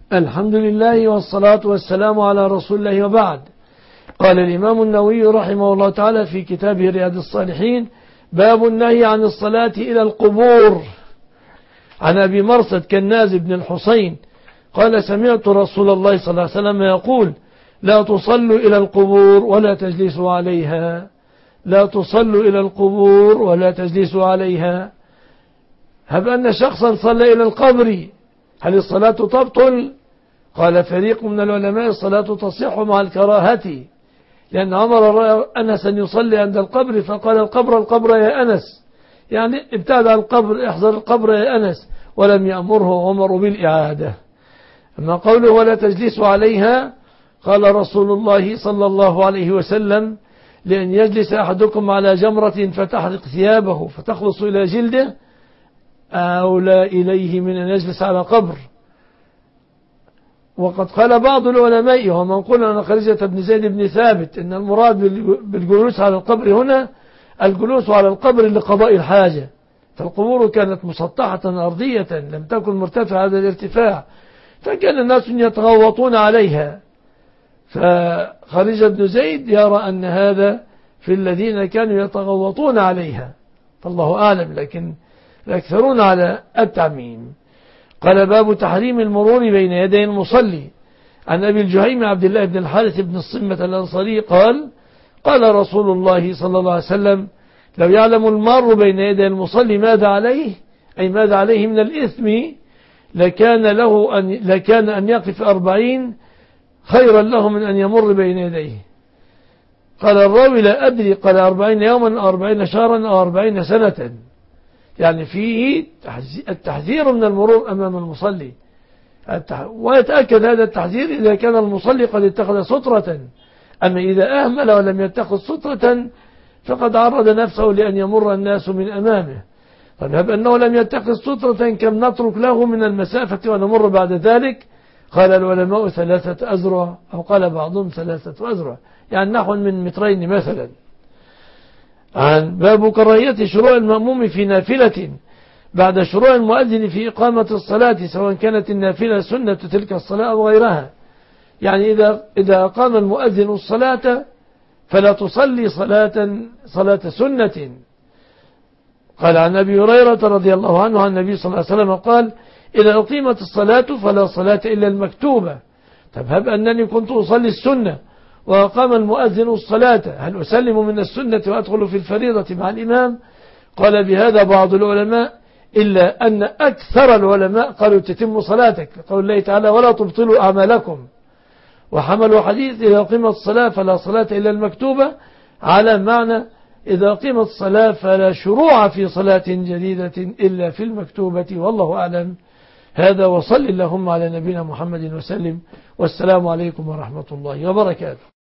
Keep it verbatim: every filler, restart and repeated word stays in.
الحمد لله والصلاة والسلام على رسول الله وبعد. قال الإمام النووي رحمه الله تعالى في كتابه رياض الصالحين: باب النهي عن الصلاة إلى القبور. عن أبي مرصد كناز بن الحسين قال: سمعت رسول الله صلى الله عليه وسلم يقول: لا تصلوا إلى القبور ولا تجلسوا عليها. لا تصلوا إلى القبور ولا تجلسوا عليها. هب أن شخصا صلى إلى القبر هل الصلاة تبطل؟ قال فريق من العلماء: الصلاة تصح مع الكراهة، لأن عمر أنس أن يصلي عند القبر فقال: القبر القبر يا أنس، يعني ابتعد عن القبر، احذر القبر يا أنس، ولم يأمره عمر بالإعادة. أما قوله ولا تجلسوا عليها، قال رسول الله صلى الله عليه وسلم: لأن يجلس أحدكم على جمرة فتحرق ثيابه فتخلص إلى جلده أولى إليه من أن يجلس على قبر. وقد قال بعض العلماء ومن قال عن خارجة بن زيد بن ثابت إن المراد بالجلوس على القبر هنا الجلوس على القبر لقضاء الحاجة، فالقبور كانت مسطحة أرضية لم تكن مرتفعة هذا الارتفاع، فكان الناس يتغوطون عليها. فخارجة بن زيد يرى أن هذا في الذين كانوا يتغوطون عليها، فالله أعلم، لكن الأكثرون على التعميم. قال: باب تحريم المرور بين يدي المصلي. عن أبي الجهيم عبد الله بن الحارث بن الصمة الأنصاري قال: قال رسول الله صلى الله عليه وسلم: لو يعلم المار بين يدي المصلي ماذا عليه، أي ماذا عليه من الإثم، لكان له أن لكان أن يقف أربعين خيرا له من أن يمر بين يديه. قال الراوي: لا أدري، قال أربعين يوما أو أربعين شهرا أو أربعين سنة، يعني فيه التحذير من المرور أمام المصلي. ويتأكد هذا التحذير إذا كان المصلي قد اتخذ سترة، أما إذا أهمل ولم يتخذ سترة فقد عرض نفسه لأن يمر الناس من أمامه. فنهب أنه لم يتخذ سترة كم نترك له من المسافة ونمر بعد ذلك؟ قال العلماء: ثلاثة أذرع، أو قال بعضهم ثلاثة أذرع، يعني نحو من مترين مثلا. عن باب كراهية شروع المأموم في نافلة بعد شروع المؤذن في إقامة الصلاة، سواء كانت النافلة سنة تلك الصلاة أو غيرها. يعني إذا إذا أقام المؤذن الصلاة فلا تصلي صلاة صلاة سنة. قال عن أبي هريرة رضي الله عنه عن النبي صلى الله عليه وسلم قال: إذا أقيمت الصلاة فلا صلاة إلا المكتوبة. طب هب أنني كنت أصلي السنة وأقام المؤذن الصلاة، هل أسلم من السنة وأدخل في الفريضة مع الإمام؟ قال بهذا بعض العلماء، إلا أن أكثر العلماء قالوا تتم صلاتك، قول الله تعالى: ولا تبطلوا أعمالكم. وحملوا حديث إذا قيمت الصلاة فلا صلاة إلا المكتوبة على معنى إذا قيمت الصلاة فلا شروع في صلاة جديدة إلا في المكتوبة، والله أعلم. هذا، وصل اللهم على نبينا محمد وسلم، والسلام عليكم ورحمة الله وبركاته.